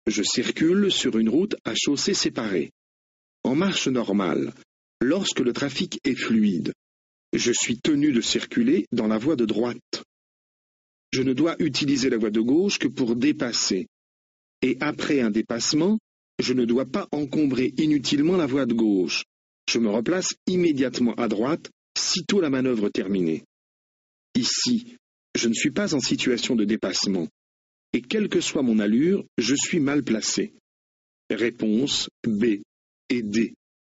Je circule sur une route à chaussée séparée. En marche normale, lorsque le trafic est fluide, je suis tenu de circuler dans la voie de droite. Je ne dois utiliser la voie de gauche que pour dépasser. Et après un dépassement, je ne dois pas encombrer inutilement la voie de gauche. Je me replace immédiatement à droite, sitôt la manœuvre terminée. Ici, je ne suis pas en situation de dépassement. Et quelle que soit mon allure, je suis mal placé. Réponse B et D.